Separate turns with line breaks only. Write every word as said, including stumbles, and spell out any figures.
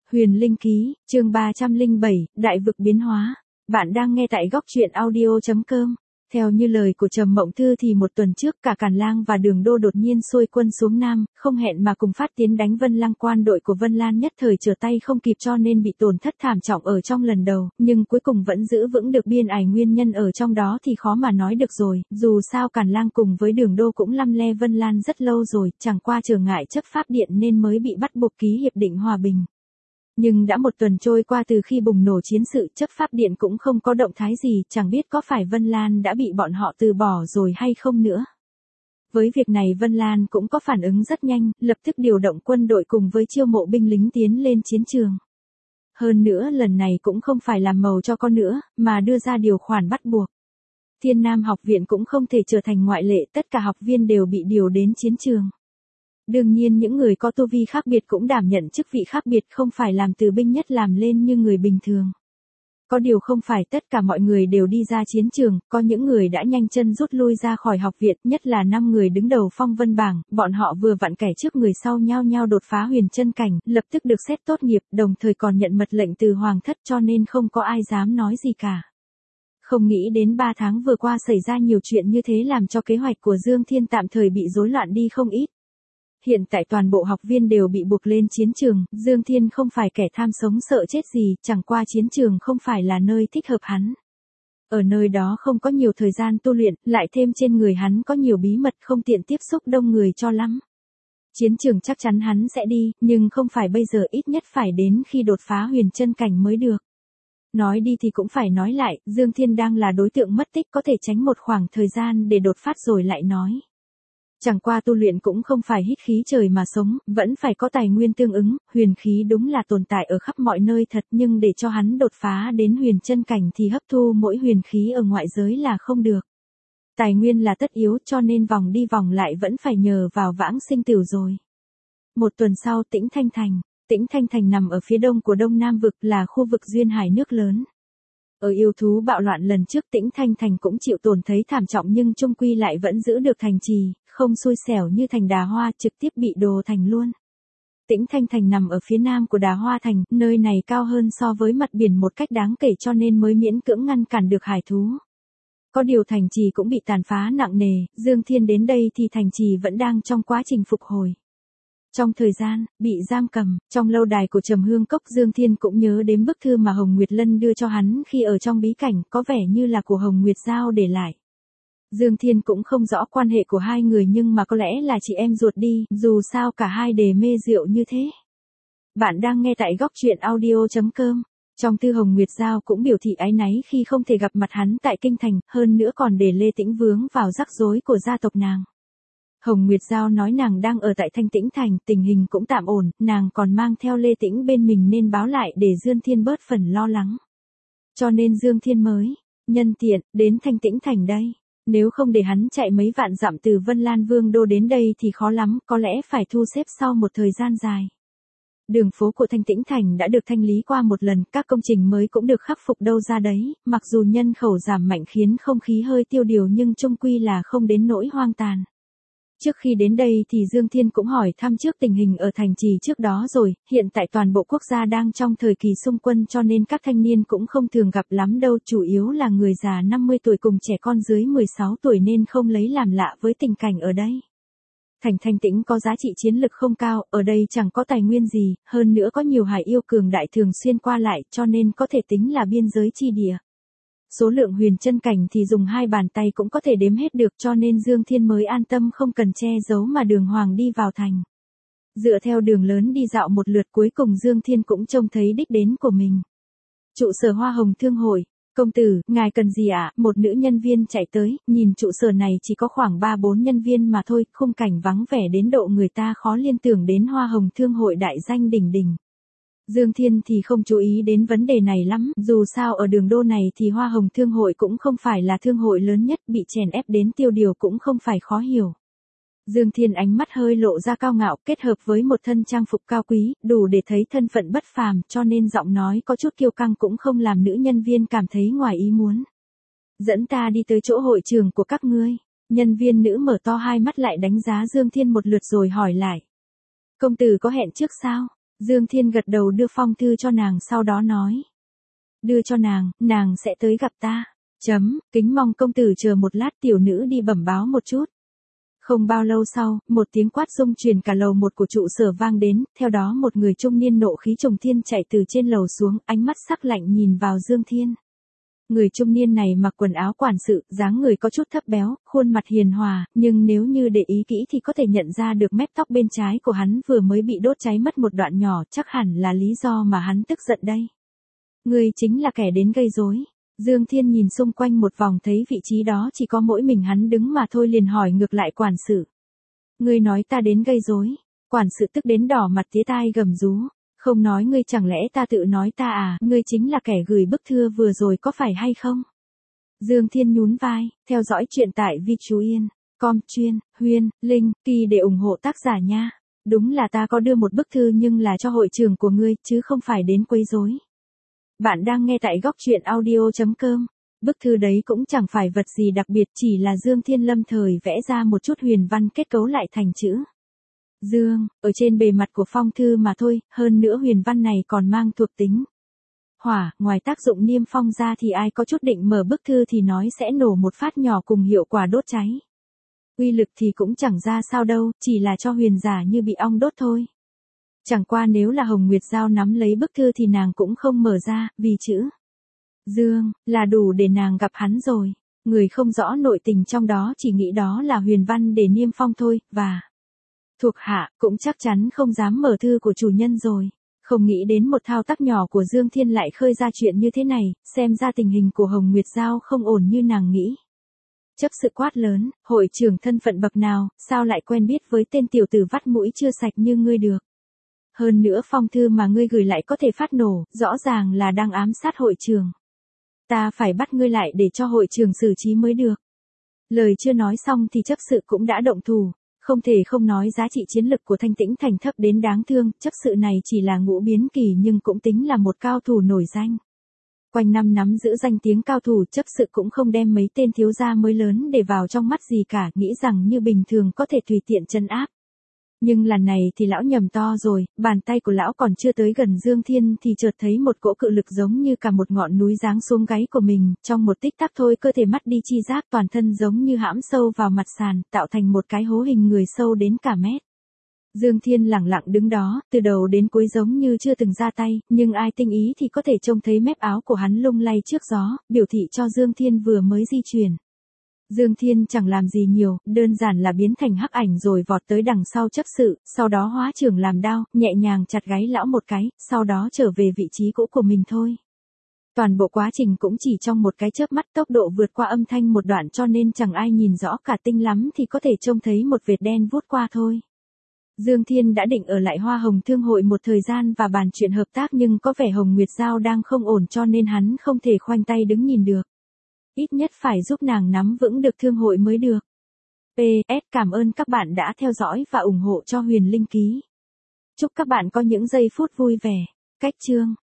Huyền Linh Ký, chương ba trăm lẻ bảy, Đại vực biến hóa. Bạn đang nghe tại góc truyện audio chấm com. Theo như lời của Trầm Mộng Thư thì một tuần trước cả Càn Lang và Đường Đô đột nhiên xuôi quân xuống Nam, không hẹn mà cùng phát tiến đánh Vân Lăng quan đội của Vân Lan nhất thời trở tay không kịp cho nên bị tổn thất thảm trọng ở trong lần đầu, nhưng cuối cùng vẫn giữ vững được biên ải nguyên nhân ở trong đó thì khó mà nói được rồi, dù sao Càn Lang cùng với Đường Đô cũng lăm le Vân Lan rất lâu rồi, chẳng qua trở ngại chấp pháp điện nên mới bị bắt buộc ký hiệp định hòa bình. Nhưng đã một tuần trôi qua từ khi bùng nổ chiến sự, chấp pháp điện cũng không có động thái gì, chẳng biết có phải Vân Lan đã bị bọn họ từ bỏ rồi hay không nữa. Với việc này Vân Lan cũng có phản ứng rất nhanh, lập tức điều động quân đội cùng với chiêu mộ binh lính tiến lên chiến trường. Hơn nữa lần này cũng không phải làm màu cho con nữa, mà đưa ra điều khoản bắt buộc. Thiên Nam học viện cũng không thể trở thành ngoại lệ, tất cả học viên đều bị điều đến chiến trường. Đương nhiên những người có tu vi khác biệt cũng đảm nhận chức vị khác biệt, không phải làm từ binh nhất làm lên như người bình thường. Có điều không phải tất cả mọi người đều đi ra chiến trường, có những người đã nhanh chân rút lui ra khỏi học viện, nhất là năm người đứng đầu phong vân bảng, bọn họ vừa vặn kẻ trước người sau nhau nhau đột phá huyền chân cảnh, lập tức được xét tốt nghiệp, đồng thời còn nhận mật lệnh từ hoàng thất cho nên không có ai dám nói gì cả. Không nghĩ đến ba tháng vừa qua xảy ra nhiều chuyện như thế làm cho kế hoạch của Dương Thiên tạm thời bị rối loạn đi không ít. Hiện tại toàn bộ học viên đều bị buộc lên chiến trường, Dương Thiên không phải kẻ tham sống sợ chết gì, chẳng qua chiến trường không phải là nơi thích hợp hắn. Ở nơi đó không có nhiều thời gian tu luyện, lại thêm trên người hắn có nhiều bí mật không tiện tiếp xúc đông người cho lắm. Chiến trường chắc chắn hắn sẽ đi, nhưng không phải bây giờ, ít nhất phải đến khi đột phá huyền chân cảnh mới được. Nói đi thì cũng phải nói lại, Dương Thiên đang là đối tượng mất tích, có thể tránh một khoảng thời gian để đột phát rồi lại nói. Chẳng qua tu luyện cũng không phải hít khí trời mà sống, vẫn phải có tài nguyên tương ứng, huyền khí đúng là tồn tại ở khắp mọi nơi thật, nhưng để cho hắn đột phá đến huyền chân cảnh thì hấp thu mỗi huyền khí ở ngoại giới là không được. Tài nguyên là tất yếu cho nên vòng đi vòng lại vẫn phải nhờ vào vãng sinh tử rồi. Một tuần sau Tĩnh Thanh Thành, Tĩnh Thanh Thành nằm ở phía đông của Đông Nam vực, là khu vực duyên hải nước lớn. Ở yêu thú bạo loạn lần trước Tĩnh Thanh Thành cũng chịu tổn thấy thảm trọng nhưng chung quy lại vẫn giữ được thành trì, không xui xẻo như thành Đà Hoa trực tiếp bị đồ thành luôn. Tĩnh Thanh Thành nằm ở phía nam của Đà Hoa Thành, nơi này cao hơn so với mặt biển một cách đáng kể cho nên mới miễn cưỡng ngăn cản được hải thú. Có điều thành trì cũng bị tàn phá nặng nề, Dương Thiên đến đây thì thành trì vẫn đang trong quá trình phục hồi. Trong thời gian bị giam cầm, trong lâu đài của Trầm Hương Cốc, Dương Thiên cũng nhớ đến bức thư mà Hồng Nguyệt Lân đưa cho hắn khi ở trong bí cảnh, có vẻ như là của Hồng Nguyệt Giao để lại. Dương Thiên cũng không rõ quan hệ của hai người nhưng mà có lẽ là chị em ruột đi, dù sao cả hai đều mê rượu như thế. Bạn đang nghe tại góc truyện audio chấm com. Trong thư Hồng Nguyệt Giao cũng biểu thị áy náy khi không thể gặp mặt hắn tại kinh thành, hơn nữa còn để Lê Tĩnh vướng vào rắc rối của gia tộc nàng. Hồng Nguyệt Giao nói nàng đang ở tại Thanh Tĩnh Thành, tình hình cũng tạm ổn, nàng còn mang theo Lê Tĩnh bên mình nên báo lại để Dương Thiên bớt phần lo lắng. Cho nên Dương Thiên mới nhân tiện đến Thanh Tĩnh Thành đây. Nếu không để hắn chạy mấy vạn dặm từ Vân Lan Vương đô đến đây thì khó lắm, có lẽ phải thu xếp sau một thời gian dài. Đường phố của Thanh Tĩnh Thành đã được thanh lý qua một lần, các công trình mới cũng được khắc phục đâu ra đấy, mặc dù nhân khẩu giảm mạnh khiến không khí hơi tiêu điều nhưng chung quy là không đến nỗi hoang tàn. Trước khi đến đây thì Dương Thiên cũng hỏi thăm trước tình hình ở thành trì trước đó rồi, hiện tại toàn bộ quốc gia đang trong thời kỳ xung quân cho nên các thanh niên cũng không thường gặp lắm đâu, chủ yếu là người già năm mươi tuổi cùng trẻ con dưới mười sáu tuổi nên không lấy làm lạ với tình cảnh ở đây. Thành Thanh Tĩnh có giá trị chiến lực không cao, ở đây chẳng có tài nguyên gì, hơn nữa có nhiều hải yêu cường đại thường xuyên qua lại cho nên có thể tính là biên giới chi địa. Số lượng huyền chân cảnh thì dùng hai bàn tay cũng có thể đếm hết được cho nên Dương Thiên mới an tâm không cần che giấu mà đường hoàng đi vào thành. Dựa theo đường lớn đi dạo một lượt cuối cùng Dương Thiên cũng trông thấy đích đến của mình. Trụ sở Hoa Hồng Thương hội. Công tử, ngài cần gì ạ? À? Một nữ nhân viên chạy tới, nhìn trụ sở này chỉ có khoảng ba bốn nhân viên mà thôi, khung cảnh vắng vẻ đến độ người ta khó liên tưởng đến Hoa Hồng Thương hội đại danh đỉnh đỉnh. Dương Thiên thì không chú ý đến vấn đề này lắm, dù sao ở đường đô này thì Hoa Hồng Thương hội cũng không phải là thương hội lớn nhất, bị chèn ép đến tiêu điều cũng không phải khó hiểu. Dương Thiên ánh mắt hơi lộ ra cao ngạo kết hợp với một thân trang phục cao quý, đủ để thấy thân phận bất phàm cho nên giọng nói có chút kiêu căng cũng không làm nữ nhân viên cảm thấy ngoài ý muốn. Dẫn ta đi tới chỗ hội trường của các ngươi. Nhân viên nữ mở to hai mắt lại đánh giá Dương Thiên một lượt rồi hỏi lại. Công tử có hẹn trước sao? Dương Thiên gật đầu đưa phong thư cho nàng sau đó nói. Đưa cho nàng, nàng sẽ tới gặp ta. Chấm, kính mong công tử chờ một lát tiểu nữ đi bẩm báo một chút. Không bao lâu sau, một tiếng quát rung truyền cả lầu một của trụ sở vang đến, theo đó một người trung niên nộ khí trùng thiên chạy từ trên lầu xuống, ánh mắt sắc lạnh nhìn vào Dương Thiên. Người trung niên này mặc quần áo quản sự, dáng người có chút thấp béo, khuôn mặt hiền hòa, nhưng nếu như để ý kỹ thì có thể nhận ra được mép tóc bên trái của hắn vừa mới bị đốt cháy mất một đoạn nhỏ, chắc hẳn là lý do mà hắn tức giận đây. Người chính là kẻ đến gây rối. Dương Thiên nhìn xung quanh một vòng thấy vị trí đó chỉ có mỗi mình hắn đứng mà thôi liền hỏi ngược lại quản sự. Ngươi nói ta đến gây rối? Quản sự tức đến đỏ mặt tía tai gầm rú. Không nói ngươi chẳng lẽ ta tự nói ta à, ngươi chính là kẻ gửi bức thư vừa rồi có phải hay không? Dương Thiên nhún vai, theo dõi chuyện tại Vi Chú Yên, com chuyên, Huyên, Linh, Kỳ để ủng hộ tác giả nha. Đúng là ta có đưa một bức thư nhưng là cho hội trưởng của ngươi, chứ không phải đến quấy rối. Bạn đang nghe tại góc truyện audio chấm com. Bức thư đấy cũng chẳng phải vật gì đặc biệt, chỉ là Dương Thiên lâm thời vẽ ra một chút huyền văn kết cấu lại thành chữ Dương, ở trên bề mặt của phong thư mà thôi, hơn nữa huyền văn này còn mang thuộc tính hỏa, ngoài tác dụng niêm phong ra thì ai có chút định mở bức thư thì nói sẽ nổ một phát nhỏ cùng hiệu quả đốt cháy. Uy lực thì cũng chẳng ra sao đâu, chỉ là cho huyền giả như bị ong đốt thôi. Chẳng qua nếu là Hồng Nguyệt Giao nắm lấy bức thư thì nàng cũng không mở ra, vì chữ Dương là đủ để nàng gặp hắn rồi. Người không rõ nội tình trong đó chỉ nghĩ đó là huyền văn để niêm phong thôi, và thuộc hạ cũng chắc chắn không dám mở thư của chủ nhân rồi. Không nghĩ đến một thao tác nhỏ của Dương Thiên lại khơi ra chuyện như thế này, xem ra tình hình của Hồng Nguyệt Giao không ổn như nàng nghĩ. Chấp sự quát lớn, hội trưởng thân phận bậc nào, sao lại quen biết với tên tiểu tử vắt mũi chưa sạch như ngươi được. Hơn nữa phong thư mà ngươi gửi lại có thể phát nổ, rõ ràng là đang ám sát hội trưởng. Ta phải bắt ngươi lại để cho hội trưởng xử trí mới được. Lời chưa nói xong thì chấp sự cũng đã động thủ. Không thể không nói giá trị chiến lực của Thanh Tĩnh Thành thấp đến đáng thương, chấp sự này chỉ là ngũ biến kỳ nhưng cũng tính là một cao thủ nổi danh. Quanh năm nắm giữ danh tiếng cao thủ, chấp sự cũng không đem mấy tên thiếu gia mới lớn để vào trong mắt gì cả, nghĩ rằng như bình thường có thể tùy tiện trấn áp. Nhưng lần này thì lão nhầm to rồi, bàn tay của lão còn chưa tới gần Dương Thiên thì chợt thấy một cỗ cự lực giống như cả một ngọn núi giáng xuống gáy của mình, trong một tích tắc thôi cơ thể mất đi chi giác, toàn thân giống như hãm sâu vào mặt sàn, tạo thành một cái hố hình người sâu đến cả mét. Dương Thiên lẳng lặng đứng đó, từ đầu đến cuối giống như chưa từng ra tay, nhưng ai tinh ý thì có thể trông thấy mép áo của hắn lung lay trước gió, biểu thị cho Dương Thiên vừa mới di chuyển. Dương Thiên chẳng làm gì nhiều, đơn giản là biến thành hắc ảnh rồi vọt tới đằng sau chấp sự, sau đó hóa trưởng làm đao, nhẹ nhàng chặt gáy lão một cái, sau đó trở về vị trí cũ của mình thôi. Toàn bộ quá trình cũng chỉ trong một cái chớp mắt, tốc độ vượt qua âm thanh một đoạn cho nên chẳng ai nhìn rõ cả, tinh lắm thì có thể trông thấy một vệt đen vút qua thôi. Dương Thiên đã định ở lại Hoa Hồng Thương hội một thời gian và bàn chuyện hợp tác nhưng có vẻ Hồng Nguyệt Giao đang không ổn cho nên hắn không thể khoanh tay đứng nhìn được. Ít nhất phải giúp nàng nắm vững được thương hội mới được. pê ét Cảm ơn các bạn đã theo dõi và ủng hộ cho Huyền Linh Ký. Chúc các bạn có những giây phút vui vẻ. Cách chương